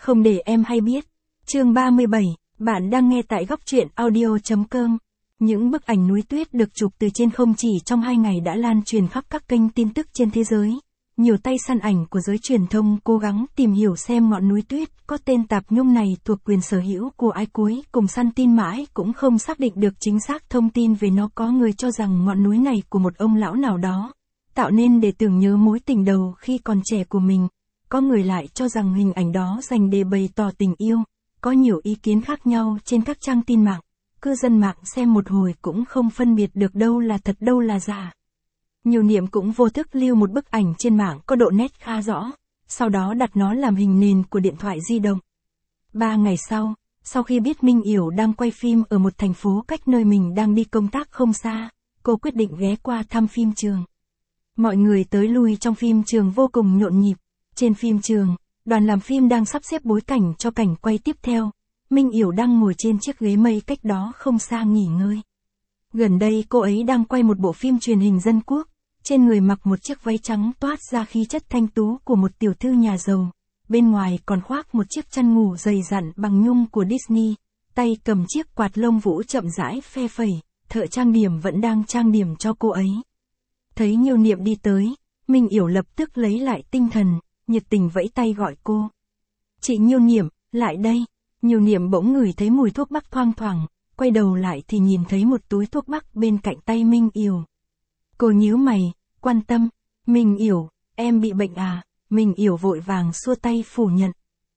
không để em hay biết. Chương 37, bạn đang nghe tại góc truyện audio.com. Những bức ảnh núi tuyết được chụp từ trên không chỉ trong 2 ngày đã lan truyền khắp các kênh tin tức trên thế giới. Nhiều tay săn ảnh của giới truyền thông cố gắng tìm hiểu xem ngọn núi tuyết có tên Tạp Nhung này thuộc quyền sở hữu của ai, cuối cùng săn tin mãi cũng không xác định được chính xác thông tin về nó. Có người cho rằng ngọn núi này của một ông lão nào đó, tạo nên để tưởng nhớ mối tình đầu khi còn trẻ của mình. Có người lại cho rằng hình ảnh đó dành để bày tỏ tình yêu. Có nhiều ý kiến khác nhau trên các trang tin mạng. Cư dân mạng xem một hồi cũng không phân biệt được đâu là thật đâu là giả. Nhiều Niệm cũng vô thức lưu một bức ảnh trên mạng có độ nét khá rõ, sau đó đặt nó làm hình nền của điện thoại di động. 3 ngày sau khi biết Minh Yểu đang quay phim ở một thành phố cách nơi mình đang đi công tác không xa, cô quyết định ghé qua thăm phim trường. Mọi người tới lui trong phim trường vô cùng nhộn nhịp. Trên phim trường, đoàn làm phim đang sắp xếp bối cảnh cho cảnh quay tiếp theo. Minh Yểu đang ngồi trên chiếc ghế mây cách đó không xa nghỉ ngơi. Gần đây cô ấy đang quay một bộ phim truyền hình dân quốc, trên người mặc một chiếc váy trắng toát ra khí chất thanh tú của một tiểu thư nhà giàu, bên ngoài còn khoác một chiếc chăn ngủ dày dặn bằng nhung của Disney, tay cầm chiếc quạt lông vũ chậm rãi phe phẩy, thợ trang điểm vẫn đang trang điểm cho cô ấy. Thấy Nhiều Niệm đi tới, Minh Yểu lập tức lấy lại tinh thần, nhiệt tình vẫy tay gọi cô. Chị Nhiều Niệm, lại đây. Nhiều Niệm bỗng ngửi thấy mùi thuốc bắc thoang thoảng, quay đầu lại thì nhìn thấy một túi thuốc bắc bên cạnh tay Minh Yểu. Cô nhíu mày, quan tâm, Minh Yểu, em bị bệnh à? Minh Yểu vội vàng xua tay phủ nhận.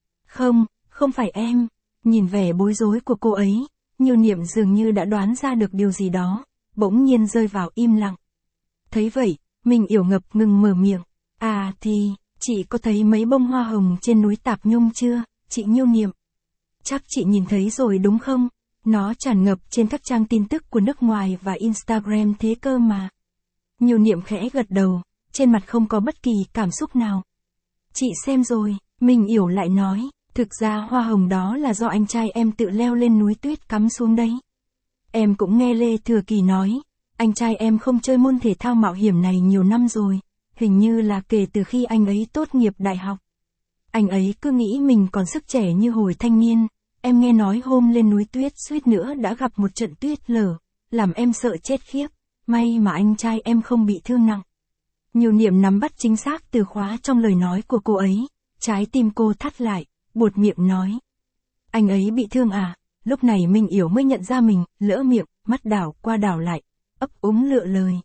Không phải em. Nhìn vẻ bối rối của cô ấy, Nhiều Niệm dường như đã đoán ra được điều gì đó, bỗng nhiên rơi vào im lặng. Thấy vậy, Minh Yểu ngập ngừng mở miệng. À thì, chị có thấy mấy bông hoa hồng trên núi Tạp Nhung chưa, chị Nhiều Niệm? Chắc chị nhìn thấy rồi đúng không? Nó tràn ngập trên các trang tin tức của nước ngoài và Instagram thế cơ mà. Nhiều Niệm khẽ gật đầu, trên mặt không có bất kỳ cảm xúc nào. Chị xem rồi, Minh Yểu lại nói, thực ra hoa hồng đó là do anh trai em tự leo lên núi tuyết cắm xuống đấy. Em cũng nghe Lê Thừa Kỳ nói, anh trai em không chơi môn thể thao mạo hiểm này nhiều năm rồi, hình như là kể từ khi anh ấy tốt nghiệp đại học. Anh ấy cứ nghĩ mình còn sức trẻ như hồi thanh niên, em nghe nói hôm lên núi tuyết suýt nữa đã gặp một trận tuyết lở, làm em sợ chết khiếp, may mà anh trai em không bị thương nặng. Nhiều Niệm nắm bắt chính xác từ khóa trong lời nói của cô ấy, trái tim cô thắt lại, buột miệng nói. Anh ấy bị thương à? Lúc này Minh Yểu mới nhận ra mình, lỡ miệng, mắt đảo qua đảo lại, ấp úng lựa lời.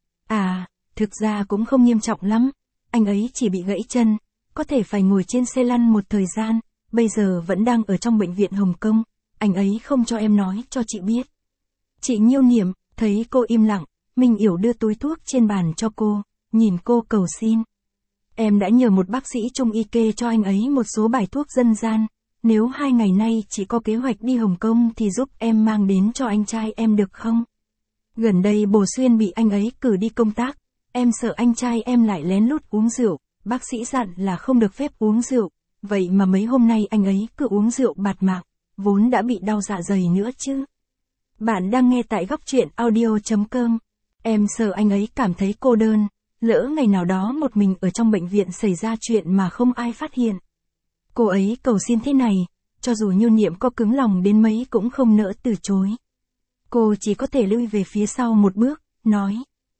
À, thực ra cũng không nghiêm trọng lắm, anh ấy chỉ bị gãy chân, có thể phải ngồi trên xe lăn một thời gian, bây giờ vẫn đang ở trong bệnh viện Hồng Kông, anh ấy không cho em nói cho chị biết. Chị Nhiều Niệm, thấy cô im lặng, Minh Yểu đưa túi thuốc trên bàn cho cô, nhìn cô cầu xin. Em đã nhờ một bác sĩ trung y kê cho anh ấy một số bài thuốc dân gian, nếu 2 ngày nay chị có kế hoạch đi Hồng Kông thì giúp em mang đến cho anh trai em được không? Gần đây Bồ Xuyên bị anh ấy cử đi công tác, em sợ anh trai em lại lén lút uống rượu, bác sĩ dặn là không được phép uống rượu, vậy mà mấy hôm nay anh ấy cứ uống rượu bạt mạng, vốn đã bị đau dạ dày nữa chứ. Bạn đang nghe tại góc truyện audio.com. Em sợ anh ấy cảm thấy cô đơn, lỡ ngày nào đó một mình ở trong bệnh viện xảy ra chuyện mà không ai phát hiện. Cô ấy cầu xin thế này, cho dù Nhiều Niệm có cứng lòng đến mấy cũng không nỡ từ chối. Cô chỉ có thể lui về phía sau một bước, nói.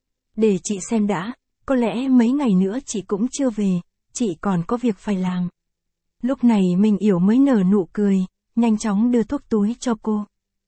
Để chị xem đã, có lẽ mấy ngày nữa chị cũng chưa về, chị còn có việc phải làm. Lúc này Minh Yểu mới nở nụ cười, nhanh chóng đưa thuốc túi cho cô.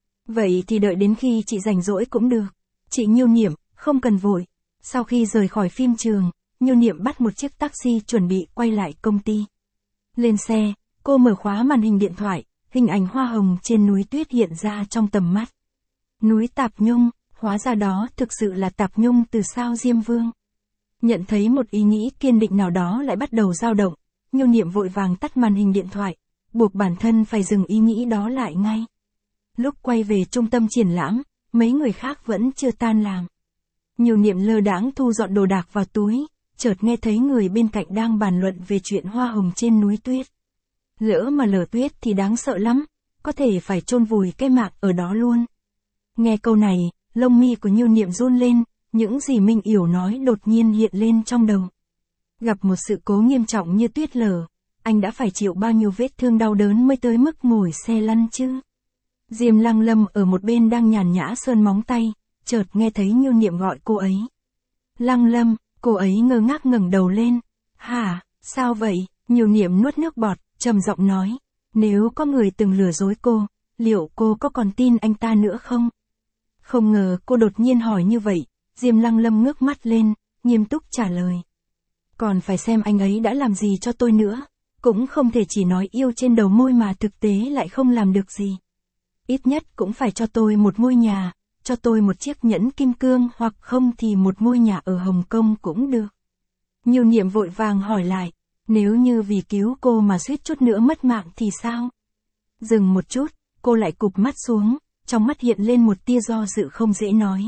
Vậy thì đợi đến khi chị rảnh rỗi cũng được. Chị Nhiều Niệm, không cần vội. Sau khi rời khỏi phim trường, Nhiều Niệm bắt một chiếc taxi chuẩn bị quay lại công ty. Lên xe, cô mở khóa màn hình điện thoại, hình ảnh hoa hồng trên núi tuyết hiện ra trong tầm mắt. Núi Tạp Nhung, hóa ra đó thực sự là Tạp Nhung từ sao Diêm Vương. Nhận thấy một ý nghĩ kiên định nào đó lại bắt đầu dao động, Nhiều Niệm vội vàng tắt màn hình điện thoại, buộc bản thân phải dừng ý nghĩ đó lại ngay. Lúc quay về trung tâm triển lãm, mấy người khác vẫn chưa tan làm. Nhiều Niệm lơ đãng thu dọn đồ đạc vào túi, chợt nghe thấy người bên cạnh đang bàn luận về chuyện hoa hồng trên núi tuyết. Lỡ mà lở tuyết thì đáng sợ lắm, có thể phải chôn vùi cái mạng ở đó luôn. Nghe câu này, lông mi của Nhiều Niệm run lên, những gì Minh Yểu nói đột nhiên hiện lên trong đầu. Gặp một sự cố nghiêm trọng như tuyết lở, anh đã phải chịu bao nhiêu vết thương đau đớn mới tới mức ngồi xe lăn chứ. Diêm Lăng Lâm ở một bên đang nhàn nhã sơn móng tay, chợt nghe thấy Nhiêu Niệm gọi cô ấy. Lăng Lâm, cô ấy ngơ ngác ngẩng đầu lên. Hả, sao vậy? Nhiêu Niệm nuốt nước bọt, trầm giọng nói. Nếu có người từng lừa dối cô, liệu cô có còn tin anh ta nữa không? Không ngờ cô đột nhiên hỏi như vậy, Diêm Lăng Lâm ngước mắt lên, nghiêm túc trả lời. Còn phải xem anh ấy đã làm gì cho tôi nữa, cũng không thể chỉ nói yêu trên đầu môi mà thực tế lại không làm được gì. Ít nhất cũng phải cho tôi một ngôi nhà, cho tôi một chiếc nhẫn kim cương hoặc không thì một ngôi nhà ở Hồng Kông cũng được. Nhiêu Niệm vội vàng hỏi lại, nếu như vì cứu cô mà suýt chút nữa mất mạng thì sao? Dừng một chút, cô lại cụp mắt xuống, trong mắt hiện lên một tia do dự không dễ nói.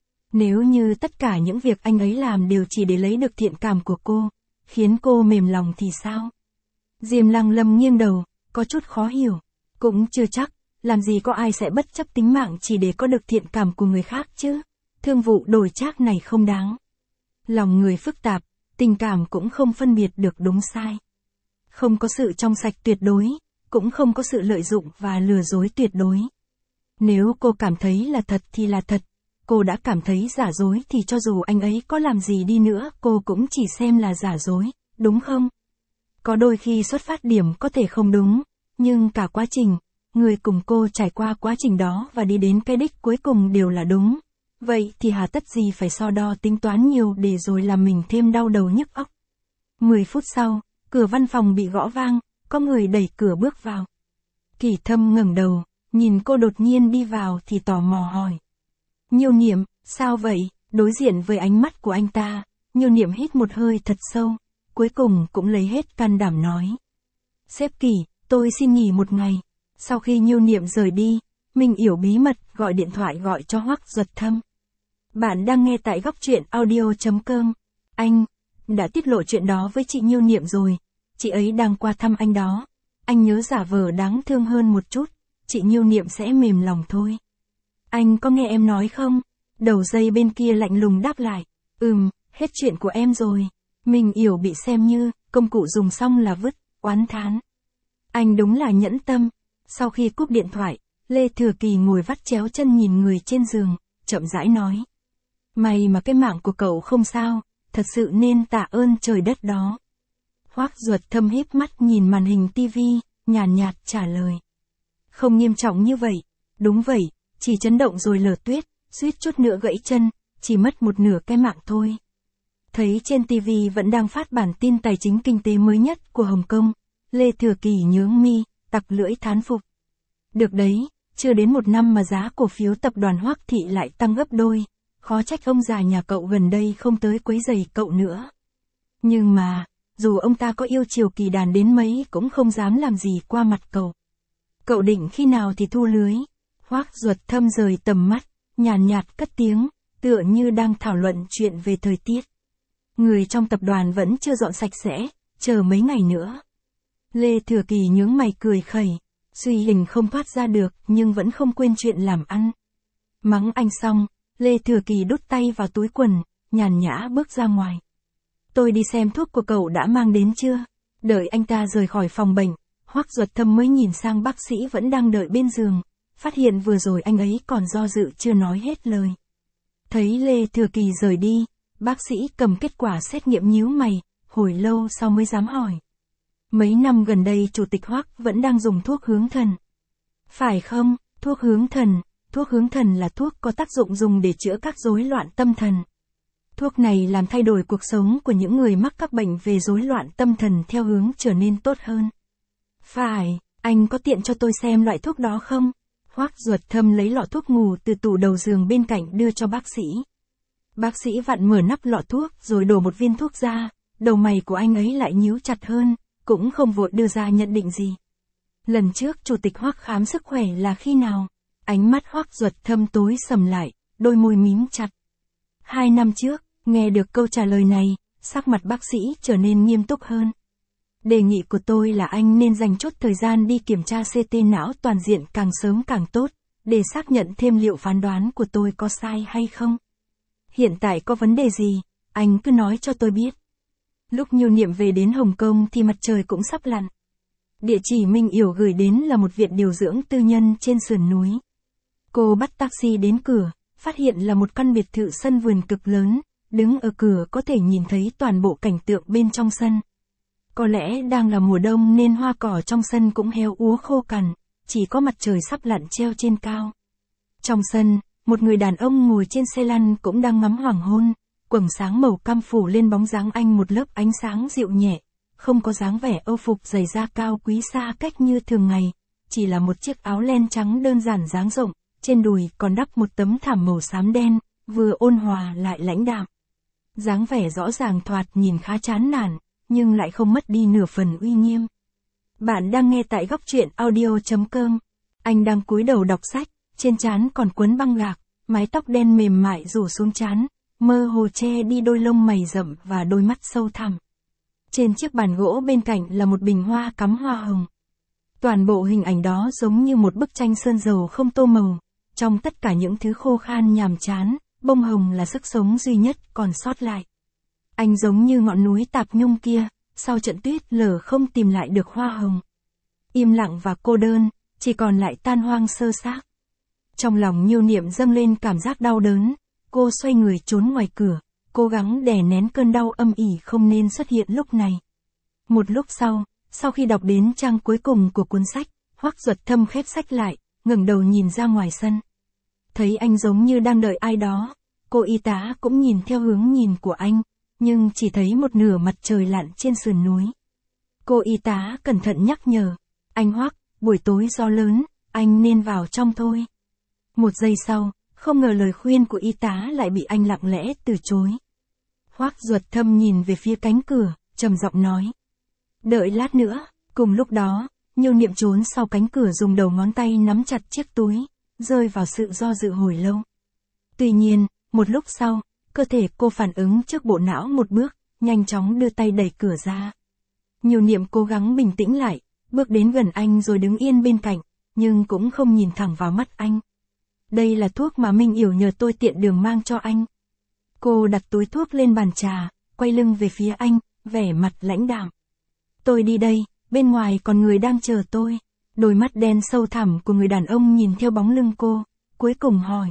Nếu như tất cả những việc anh ấy làm đều chỉ để lấy được thiện cảm của cô, khiến cô mềm lòng thì sao? Diêm Lăng Lâm nghiêng đầu, có chút khó hiểu. Cũng chưa chắc, làm gì có ai sẽ bất chấp tính mạng chỉ để có được thiện cảm của người khác chứ? Thương vụ đổi trác này không đáng. Lòng người phức tạp, tình cảm cũng không phân biệt được đúng sai. Không có sự trong sạch tuyệt đối, cũng không có sự lợi dụng và lừa dối tuyệt đối. Nếu cô cảm thấy là thật thì là thật, cô đã cảm thấy giả dối thì cho dù anh ấy có làm gì đi nữa cô cũng chỉ xem là giả dối, đúng không? Có đôi khi xuất phát điểm có thể không đúng, nhưng cả quá trình, người cùng cô trải qua quá trình đó và đi đến cái đích cuối cùng đều là đúng. Vậy thì hà tất gì phải so đo tính toán nhiều để rồi làm mình thêm đau đầu nhức óc. 10 phút sau, cửa văn phòng bị gõ vang, có người đẩy cửa bước vào. Kỳ Thâm ngẩng đầu, nhìn cô đột nhiên đi vào thì tò mò hỏi. Nhiêu Niệm, sao vậy? Đối diện với ánh mắt của anh ta, Nhiêu Niệm hít một hơi thật sâu, cuối cùng cũng lấy hết can đảm nói. Sếp Kỳ, tôi xin nghỉ một ngày. Sau khi Nhiêu Niệm rời đi, Minh Yểu bí mật gọi điện thoại gọi cho Hoắc Duật Thâm. Bạn đang nghe tại góc truyện audio.com. Anh đã tiết lộ chuyện đó với chị Nhiêu Niệm rồi. Chị ấy đang qua thăm anh đó. Anh nhớ giả vờ đáng thương hơn một chút, chị Nhiêu Niệm sẽ mềm lòng thôi. Anh có nghe em nói không? Đầu dây bên kia lạnh lùng đáp lại. Hết chuyện của em rồi. Minh Yểu bị xem như công cụ dùng xong là vứt, oán thán. Anh đúng là nhẫn tâm. Sau khi cúp điện thoại, Lê Thừa Kỳ ngồi vắt chéo chân nhìn người trên giường, chậm rãi nói. May mà cái mạng của cậu không sao, thật sự nên tạ ơn trời đất đó. Hoắc Duật Thâm híp mắt nhìn màn hình tivi, nhàn nhạt trả lời. Không nghiêm trọng như vậy, đúng vậy, chỉ chấn động rồi lở tuyết, suýt chút nữa gãy chân, chỉ mất một nửa cái mạng thôi. Thấy trên tivi vẫn đang phát bản tin tài chính kinh tế mới nhất của Hồng Kông, Lê Thừa Kỳ nhướng mi, tặc lưỡi thán phục. Được đấy, chưa đến một năm mà giá cổ phiếu tập đoàn Hoắc Thị lại tăng gấp đôi, khó trách ông già nhà cậu gần đây không tới quấy rầy cậu nữa. Nhưng mà, dù ông ta có yêu chiều Kỳ Đàn đến mấy cũng không dám làm gì qua mặt cậu. Cậu định khi nào thì thu lưới? Hoắc Duật Thâm rời tầm mắt, nhàn nhạt cất tiếng, tựa như đang thảo luận chuyện về thời tiết. Người trong tập đoàn vẫn chưa dọn sạch sẽ, chờ mấy ngày nữa. Lê Thừa Kỳ nhướng mày cười khẩy, suy hình không thoát ra được nhưng vẫn không quên chuyện làm ăn. Mắng anh xong, Lê Thừa Kỳ đút tay vào túi quần, nhàn nhã bước ra ngoài. Tôi đi xem thuốc của cậu đã mang đến chưa? Đợi anh ta rời khỏi phòng bệnh, Hoắc Duật Thâm mới nhìn sang bác sĩ vẫn đang đợi bên giường, phát hiện vừa rồi anh ấy còn do dự chưa nói hết lời. Thấy Lê Thừa Kỳ rời đi, bác sĩ cầm kết quả xét nghiệm nhíu mày, hồi lâu sau mới dám hỏi. Mấy năm gần đây Chủ tịch Hoắc vẫn đang dùng thuốc hướng thần. Phải không? Thuốc hướng thần là thuốc có tác dụng dùng để chữa các rối loạn tâm thần. Thuốc này làm thay đổi cuộc sống của những người mắc các bệnh về rối loạn tâm thần theo hướng trở nên tốt hơn. Phải, anh có tiện cho tôi xem loại thuốc đó không? Hoắc Duật Thâm lấy lọ thuốc ngủ từ tủ đầu giường bên cạnh đưa cho bác sĩ. Bác sĩ vặn mở nắp lọ thuốc rồi đổ một viên thuốc ra, đầu mày của anh ấy lại nhíu chặt hơn, cũng không vội đưa ra nhận định gì. Lần trước Chủ tịch Hoắc khám sức khỏe là khi nào? Ánh mắt Hoắc Duật Thâm tối sầm lại, đôi môi mím chặt. 2 năm trước, nghe được câu trả lời này, sắc mặt bác sĩ trở nên nghiêm túc hơn. Đề nghị của tôi là anh nên dành chút thời gian đi kiểm tra CT não toàn diện càng sớm càng tốt, để xác nhận thêm liệu phán đoán của tôi có sai hay không. Hiện tại có vấn đề gì, anh cứ nói cho tôi biết. Lúc Nhiêu Niệm về đến Hồng Kông thì mặt trời cũng sắp lặn. Địa chỉ Minh Yểu gửi đến là một viện điều dưỡng tư nhân trên sườn núi. Cô bắt taxi đến cửa, phát hiện là một căn biệt thự sân vườn cực lớn, đứng ở cửa có thể nhìn thấy toàn bộ cảnh tượng bên trong sân. Có lẽ đang là mùa đông nên hoa cỏ trong sân cũng héo úa khô cằn, chỉ có mặt trời sắp lặn treo trên cao. Trong sân, một người đàn ông ngồi trên xe lăn cũng đang ngắm hoàng hôn, quầng sáng màu cam phủ lên bóng dáng anh một lớp ánh sáng dịu nhẹ, không có dáng vẻ âu phục giày da cao quý xa cách như thường ngày, chỉ là một chiếc áo len trắng đơn giản dáng rộng, trên đùi còn đắp một tấm thảm màu xám đen, vừa ôn hòa lại lãnh đạm. Dáng vẻ rõ ràng thoạt nhìn khá chán nản, nhưng lại không mất đi nửa phần uy nghiêm. Bạn đang nghe tại góc truyện audio.com. Anh đang cúi đầu đọc sách, trên trán còn quấn băng gạc, mái tóc đen mềm mại rủ xuống trán, mơ hồ che đi đôi lông mày rậm và đôi mắt sâu thẳm. Trên chiếc bàn gỗ bên cạnh là một bình hoa cắm hoa hồng. Toàn bộ hình ảnh đó giống như một bức tranh sơn dầu không tô màu, trong tất cả những thứ khô khan nhàm chán, bông hồng là sức sống duy nhất còn sót lại. Anh giống như ngọn núi tạp nhung kia, sau trận tuyết lở không tìm lại được hoa hồng. Im lặng và cô đơn, chỉ còn lại tan hoang sơ xác. Trong lòng Nhiêu Niệm dâng lên cảm giác đau đớn, cô xoay người trốn ngoài cửa, cố gắng đè nén cơn đau âm ỉ không nên xuất hiện lúc này. Một lúc sau khi đọc đến trang cuối cùng của cuốn sách, Hoắc Duật Thâm khép sách lại, ngẩng đầu nhìn ra ngoài sân. Thấy anh giống như đang đợi ai đó, cô y tá cũng nhìn theo hướng nhìn của anh, nhưng chỉ thấy một nửa mặt trời lặn trên sườn núi. Cô y tá cẩn thận nhắc nhở, anh Hoắc, buổi tối gió lớn, anh nên vào trong thôi. Một giây sau, không ngờ lời khuyên của y tá lại bị anh lặng lẽ từ chối. Hoắc Duật Thâm nhìn về phía cánh cửa, trầm giọng nói. Đợi lát nữa. Cùng lúc đó, Nhiêu Niệm trốn sau cánh cửa dùng đầu ngón tay nắm chặt chiếc túi, rơi vào sự do dự hồi lâu. Tuy nhiên, một lúc sau, cơ thể cô phản ứng trước bộ não một bước, nhanh chóng đưa tay đẩy cửa ra. Nhiêu Niệm cố gắng bình tĩnh lại, bước đến gần anh rồi đứng yên bên cạnh, nhưng cũng không nhìn thẳng vào mắt anh. Đây là thuốc mà Minh Yểu nhờ tôi tiện đường mang cho anh. Cô đặt túi thuốc lên bàn trà, quay lưng về phía anh, vẻ mặt lãnh đạm. Tôi đi đây, bên ngoài còn người đang chờ tôi. Đôi mắt đen sâu thẳm của người đàn ông nhìn theo bóng lưng cô, cuối cùng hỏi.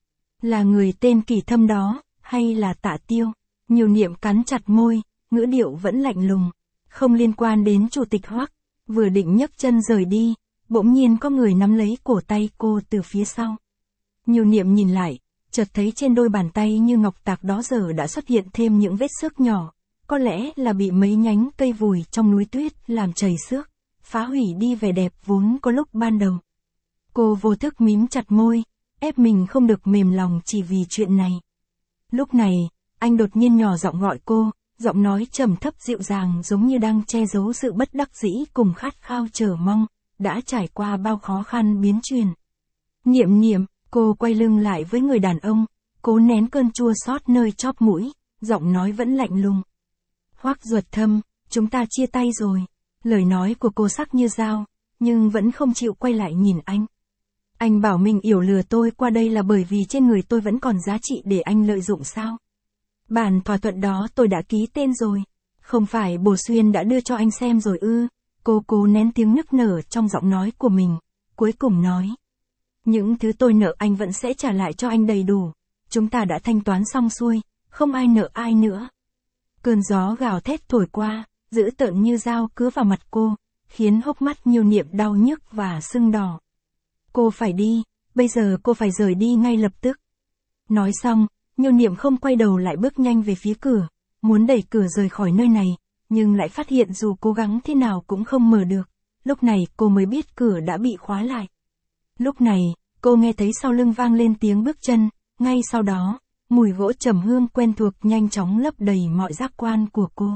Là người tên Kỳ Thâm đó, hay là Tạ Tiêu? Nhiêu Niệm cắn chặt môi, ngữ điệu vẫn lạnh lùng. Không liên quan đến chủ tịch Hoắc. Vừa định nhấc chân rời đi, bỗng nhiên có người nắm lấy cổ tay cô từ phía sau. Nhiêu Niệm nhìn lại, chợt thấy trên đôi bàn tay như ngọc tạc đó giờ đã xuất hiện thêm những vết xước nhỏ. Có lẽ là bị mấy nhánh cây vùi trong núi tuyết làm chảy xước, phá hủy đi vẻ đẹp vốn có lúc ban đầu. Cô vô thức mím chặt môi, ép mình không được mềm lòng chỉ vì chuyện này. Lúc này, anh đột nhiên nhỏ giọng gọi cô, giọng nói trầm thấp dịu dàng giống như đang che giấu sự bất đắc dĩ cùng khát khao chờ mong, đã trải qua bao khó khăn biến chuyển. Niệm Niệm, cô quay lưng lại với người đàn ông, cố nén cơn chua xót nơi chóp mũi, giọng nói vẫn lạnh lùng. Hoắc Duật Thâm, chúng ta chia tay rồi. Lời nói của cô sắc như dao, nhưng vẫn không chịu quay lại nhìn anh. Anh bảo mình yểu lừa tôi qua đây là bởi vì trên người tôi vẫn còn giá trị để anh lợi dụng sao? Bản thỏa thuận đó tôi đã ký tên rồi. Không phải Bồ Xuyên đã đưa cho anh xem rồi ư? Cô cố nén tiếng nức nở trong giọng nói của mình, cuối cùng nói. Những thứ tôi nợ anh vẫn sẽ trả lại cho anh đầy đủ. Chúng ta đã thanh toán xong xuôi, không ai nợ ai nữa. Cơn gió gào thét thổi qua, dữ tợn như dao cứa vào mặt cô, khiến hốc mắt Nhiêu Niệm đau nhức và sưng đỏ. Cô phải đi, bây giờ cô phải rời đi ngay lập tức. Nói xong, Nhiêu Niệm không quay đầu lại bước nhanh về phía cửa, muốn đẩy cửa rời khỏi nơi này, nhưng lại phát hiện dù cố gắng thế nào cũng không mở được. Lúc này cô mới biết cửa đã bị khóa lại. Lúc này, cô nghe thấy sau lưng vang lên tiếng bước chân, ngay sau đó, mùi gỗ trầm hương quen thuộc nhanh chóng lấp đầy mọi giác quan của cô.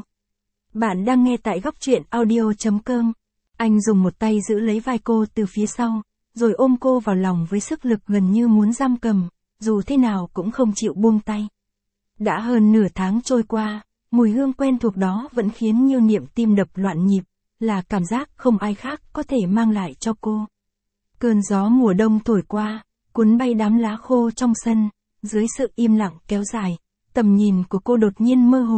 Bạn đang nghe tại góc truyện audio.com. Anh dùng một tay giữ lấy vai cô từ phía sau, rồi ôm cô vào lòng với sức lực gần như muốn giam cầm, dù thế nào cũng không chịu buông tay. Đã hơn nửa tháng trôi qua, mùi hương quen thuộc đó vẫn khiến Nhiêu Niệm tim đập loạn nhịp, là cảm giác không ai khác có thể mang lại cho cô. Cơn gió mùa đông thổi qua, cuốn bay đám lá khô trong sân, dưới sự im lặng kéo dài, tầm nhìn của cô đột nhiên mơ hồ,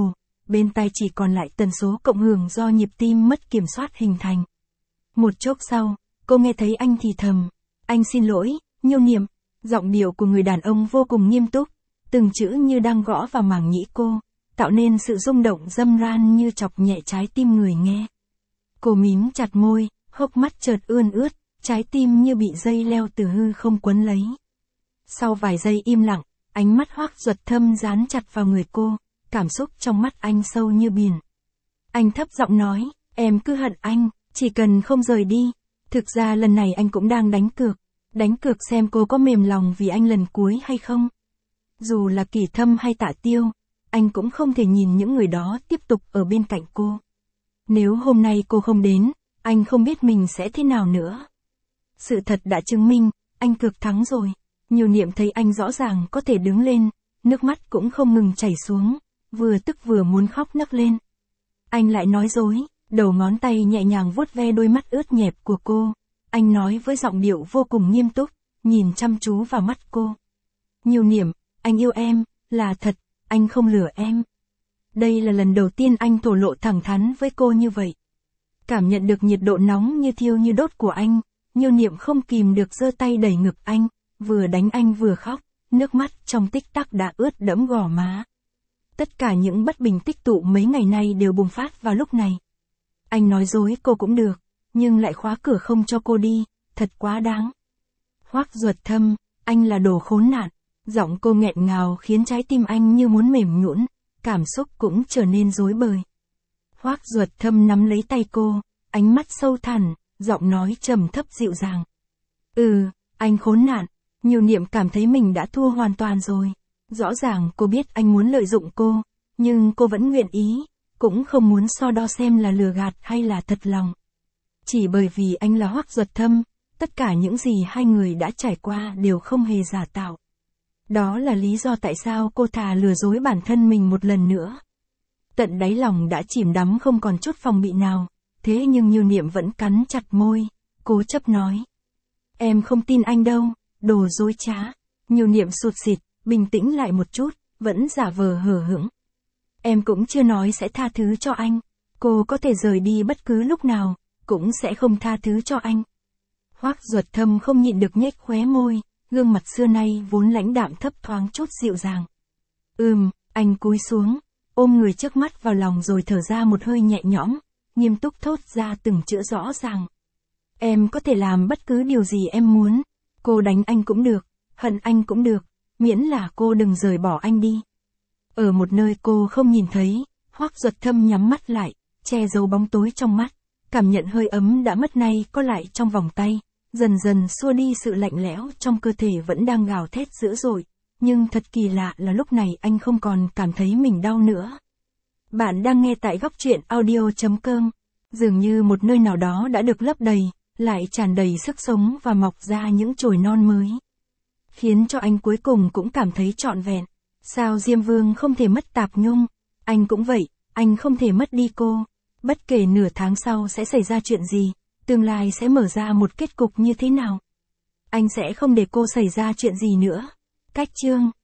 bên tai chỉ còn lại tần số cộng hưởng do nhịp tim mất kiểm soát hình thành. Một chốc sau, cô nghe thấy anh thì thầm, anh xin lỗi, Nhiêu Niệm. Giọng điệu của người đàn ông vô cùng nghiêm túc, từng chữ như đang gõ vào màng nhĩ cô, tạo nên sự rung động râm ran như chọc nhẹ trái tim người nghe. Cô mím chặt môi, hốc mắt chợt ươn ướt, trái tim như bị dây leo từ hư không quấn lấy. Sau vài giây im lặng, ánh mắt Hoắc Duật Thâm dán chặt vào người cô, cảm xúc trong mắt anh sâu như biển. Anh thấp giọng nói, em cứ hận anh, chỉ cần không rời đi. Thực ra lần này anh cũng đang đánh cược xem cô có mềm lòng vì anh lần cuối hay không. Dù là Kỳ Thâm hay Tạ Tiêu, anh cũng không thể nhìn những người đó tiếp tục ở bên cạnh cô. Nếu hôm nay cô không đến, anh không biết mình sẽ thế nào nữa. Sự thật đã chứng minh, anh cược thắng rồi. Nhiêu Niệm thấy anh rõ ràng có thể đứng lên, nước mắt cũng không ngừng chảy xuống, vừa tức vừa muốn khóc nấc lên. Anh lại nói dối, đầu ngón tay nhẹ nhàng vuốt ve đôi mắt ướt nhẹp của cô. Anh nói với giọng điệu vô cùng nghiêm túc, nhìn chăm chú vào mắt cô. Nhiêu Niệm, anh yêu em, là thật, anh không lừa em. Đây là lần đầu tiên anh thổ lộ thẳng thắn với cô như vậy. Cảm nhận được nhiệt độ nóng như thiêu như đốt của anh, Nhiêu Niệm không kìm được giơ tay đẩy ngực anh, vừa đánh anh vừa khóc, nước mắt trong tích tắc đã ướt đẫm gò má. Tất cả những bất bình tích tụ mấy ngày nay đều bùng phát vào lúc này. Anh nói dối cô cũng được, nhưng lại khóa cửa không cho cô đi, thật quá đáng. Hoắc Duật Thâm, anh là đồ khốn nạn. Giọng cô nghẹn ngào khiến trái tim anh như muốn mềm nhũn, cảm xúc cũng trở nên rối bời. Hoắc Duật Thâm nắm lấy tay cô, ánh mắt sâu thẳm, giọng nói trầm thấp dịu dàng. Anh khốn nạn. Nhiêu Niệm cảm thấy mình đã thua hoàn toàn rồi. Rõ ràng cô biết anh muốn lợi dụng cô, nhưng cô vẫn nguyện ý, cũng không muốn so đo xem là lừa gạt hay là thật lòng. Chỉ bởi vì anh là Hoắc Duật Thâm, tất cả những gì hai người đã trải qua đều không hề giả tạo. Đó là lý do tại sao cô thà lừa dối bản thân mình một lần nữa. Tận đáy lòng đã chìm đắm không còn chút phòng bị nào, thế nhưng Nhiêu Niệm vẫn cắn chặt môi, cố chấp nói. Em không tin anh đâu, đồ dối trá. Nhiêu Niệm sụt sịt, bình tĩnh lại một chút, vẫn giả vờ hờ hững. Em cũng chưa nói sẽ tha thứ cho anh, cô có thể rời đi bất cứ lúc nào, cũng sẽ không tha thứ cho anh. Hoắc Duật Thâm không nhịn được nhếch khóe môi, gương mặt xưa nay vốn lãnh đạm thấp thoáng chút dịu dàng. Anh cúi xuống, ôm người trước mắt vào lòng rồi thở ra một hơi nhẹ nhõm, nghiêm túc thốt ra từng chữ rõ ràng. Em có thể làm bất cứ điều gì em muốn, cô đánh anh cũng được, hận anh cũng được, miễn là cô đừng rời bỏ anh đi. Ở một nơi cô không nhìn thấy, Hoắc Duật Thâm nhắm mắt lại, che giấu bóng tối trong mắt, cảm nhận hơi ấm đã mất nay có lại trong vòng tay, dần dần xua đi sự lạnh lẽo trong cơ thể vẫn đang gào thét dữ dội, nhưng thật kỳ lạ là lúc này anh không còn cảm thấy mình đau nữa. Bạn đang nghe tại góc truyện audio.com, dường như một nơi nào đó đã được lấp đầy, lại tràn đầy sức sống và mọc ra những chồi non mới. Khiến cho anh cuối cùng cũng cảm thấy trọn vẹn. Sao Diêm Vương không thể mất Tạp Nhung? Anh cũng vậy, anh không thể mất đi cô. Bất kể nửa tháng sau sẽ xảy ra chuyện gì, tương lai sẽ mở ra một kết cục như thế nào. Anh sẽ không để cô xảy ra chuyện gì nữa. Cách chương